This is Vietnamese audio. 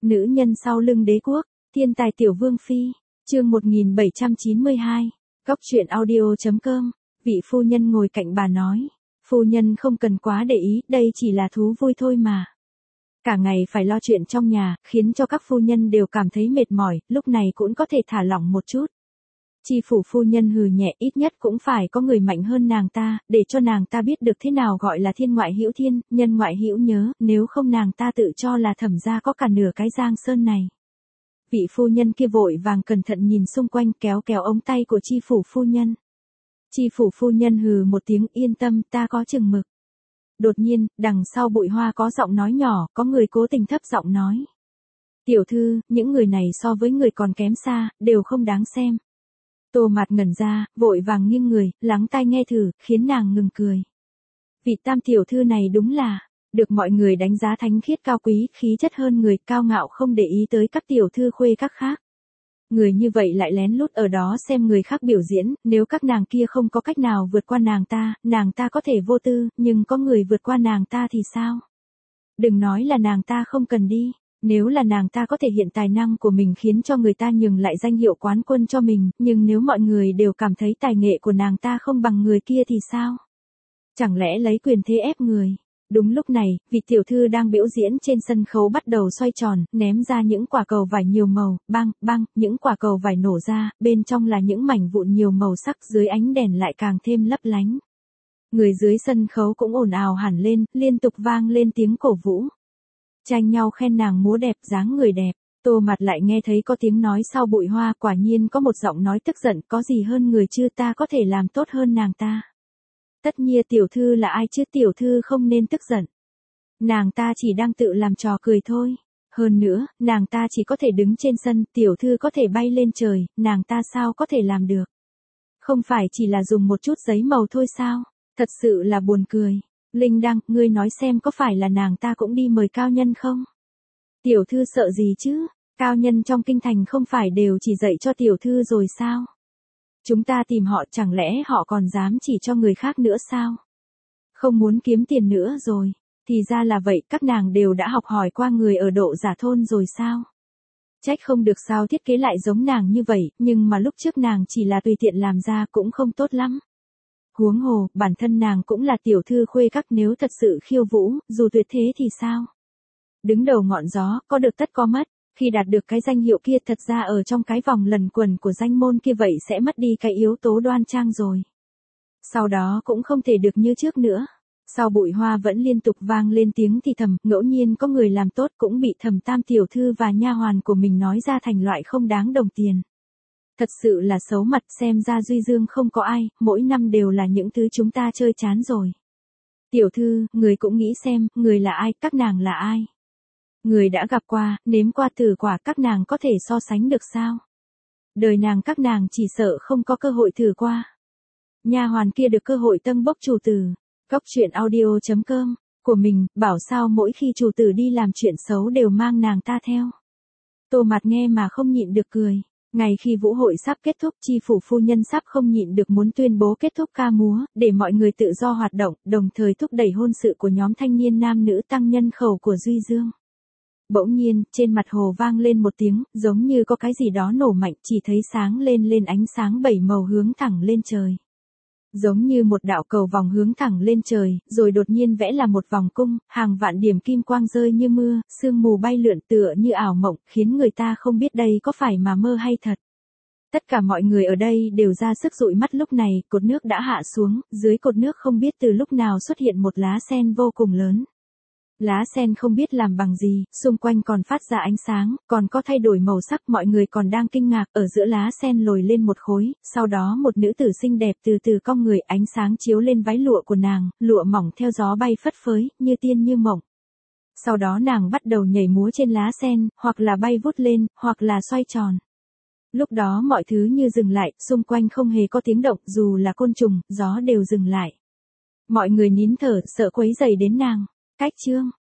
Nữ nhân sau lưng đế quốc, thiên tài tiểu vương phi, chương 1792, góc truyện audio.com, vị phu nhân ngồi cạnh bà nói, phu nhân không cần quá để ý, đây chỉ là thú vui thôi mà. Cả ngày phải lo chuyện trong nhà, khiến cho các phu nhân đều cảm thấy mệt mỏi, lúc này cũng có thể thả lỏng một chút. Chi phủ phu nhân hừ nhẹ, ít nhất cũng phải có người mạnh hơn nàng ta, để cho nàng ta biết được thế nào gọi là thiên ngoại hữu thiên, nhân ngoại hữu nhớ, nếu không nàng ta tự cho là Thẩm gia có cả nửa cái Giang Sơn này. Vị phu nhân kia vội vàng cẩn thận nhìn xung quanh, kéo kéo ống tay của chi phủ phu nhân. Chi phủ phu nhân hừ một tiếng, yên tâm, ta có chừng mực. Đột nhiên, đằng sau bụi hoa có giọng nói nhỏ, có người cố tình thấp giọng nói. Tiểu thư, những người này so với người còn kém xa, đều không đáng xem. Tô Mạt ngẩn ra, vội vàng nghiêng người, lắng tai nghe thử, khiến nàng ngừng cười. Vị tam tiểu thư này đúng là, được mọi người đánh giá thánh khiết cao quý, khí chất hơn người, cao ngạo không để ý tới các tiểu thư khuê các khác. Người như vậy lại lén lút ở đó xem người khác biểu diễn, nếu các nàng kia không có cách nào vượt qua nàng ta có thể vô tư, nhưng có người vượt qua nàng ta thì sao? Đừng nói là nàng ta không cần đi. Nếu là nàng ta có thể hiện tài năng của mình khiến cho người ta nhường lại danh hiệu quán quân cho mình, nhưng nếu mọi người đều cảm thấy tài nghệ của nàng ta không bằng người kia thì sao? Chẳng lẽ lấy quyền thế ép người? Đúng lúc này, vị tiểu thư đang biểu diễn trên sân khấu bắt đầu xoay tròn, ném ra những quả cầu vải nhiều màu, bang, bang, những quả cầu vải nổ ra, bên trong là những mảnh vụn nhiều màu sắc, dưới ánh đèn lại càng thêm lấp lánh. Người dưới sân khấu cũng ồn ào hẳn lên, liên tục vang lên tiếng cổ vũ. Tranh nhau khen nàng múa đẹp, dáng người đẹp. Tô Mạt lại nghe thấy có tiếng nói sau bụi hoa, quả nhiên có một giọng nói tức giận, có gì hơn người chưa, ta có thể làm tốt hơn nàng ta. Tất nhiên tiểu thư là ai chứ, tiểu thư không nên tức giận. Nàng ta chỉ đang tự làm trò cười thôi. Hơn nữa, nàng ta chỉ có thể đứng trên sân, tiểu thư có thể bay lên trời, nàng ta sao có thể làm được. Không phải chỉ là dùng một chút giấy màu thôi sao, thật sự là buồn cười. Linh Đăng, ngươi nói xem có phải là nàng ta cũng đi mời cao nhân không? Tiểu thư sợ gì chứ? Cao nhân trong kinh thành không phải đều chỉ dạy cho tiểu thư rồi sao? Chúng ta tìm họ, chẳng lẽ họ còn dám chỉ cho người khác nữa sao? Không muốn kiếm tiền nữa rồi. Thì ra là vậy, các nàng đều đã học hỏi qua người ở độ giả thôn rồi sao? Trách không được sao thiết kế lại giống nàng như vậy, nhưng mà lúc trước nàng chỉ là tùy tiện làm ra cũng không tốt lắm. Huống hồ, bản thân nàng cũng là tiểu thư khuê các, nếu thật sự khiêu vũ, dù tuyệt thế thì sao? Đứng đầu ngọn gió, có được tất có mất, khi đạt được cái danh hiệu kia thật ra ở trong cái vòng lần quần của danh môn kia vậy sẽ mất đi cái yếu tố đoan trang rồi. Sau đó cũng không thể được như trước nữa. Sau bụi hoa vẫn liên tục vang lên tiếng thì thầm, ngẫu nhiên có người làm tốt cũng bị Thẩm tam tiểu thư và nha hoàn của mình nói ra thành loại không đáng đồng tiền. Thật sự là xấu mặt, xem ra Duy Dương không có ai, mỗi năm đều là những thứ chúng ta chơi chán rồi. Tiểu thư, người cũng nghĩ xem, người là ai, các nàng là ai. Người đã gặp qua, nếm qua thử quả, các nàng có thể so sánh được sao? Đời nàng các nàng chỉ sợ không có cơ hội thử qua. Nha hoàn kia được cơ hội tâng bốc chủ tử. Góc truyện audio.com, của mình, bảo sao mỗi khi chủ tử đi làm chuyện xấu đều mang nàng ta theo. Tô Mạt nghe mà không nhịn được cười. Ngày khi vũ hội sắp kết thúc, chi phủ phu nhân sắp không nhịn được muốn tuyên bố kết thúc ca múa, để mọi người tự do hoạt động, đồng thời thúc đẩy hôn sự của nhóm thanh niên nam nữ tăng nhân khẩu của Duy Dương. Bỗng nhiên, trên mặt hồ vang lên một tiếng, giống như có cái gì đó nổ mạnh, chỉ thấy sáng lên ánh sáng bảy màu hướng thẳng lên trời. Giống như một đạo cầu vòng hướng thẳng lên trời, rồi đột nhiên vẽ là một vòng cung, hàng vạn điểm kim quang rơi như mưa, sương mù bay lượn tựa như ảo mộng, khiến người ta không biết đây có phải mà mơ hay thật. Tất cả mọi người ở đây đều ra sức dụi mắt, lúc này, cột nước đã hạ xuống, dưới cột nước không biết từ lúc nào xuất hiện một lá sen vô cùng lớn. Lá sen không biết làm bằng gì, xung quanh còn phát ra ánh sáng, còn có thay đổi màu sắc, mọi người còn đang kinh ngạc, ở giữa lá sen lồi lên một khối, sau đó một nữ tử xinh đẹp từ từ cong người, ánh sáng chiếu lên váy lụa của nàng, lụa mỏng theo gió bay phất phới, như tiên như mộng. Sau đó nàng bắt đầu nhảy múa trên lá sen, hoặc là bay vút lên, hoặc là xoay tròn. Lúc đó mọi thứ như dừng lại, xung quanh không hề có tiếng động, dù là côn trùng, gió đều dừng lại. Mọi người nín thở, sợ quấy rầy đến nàng. Cách chương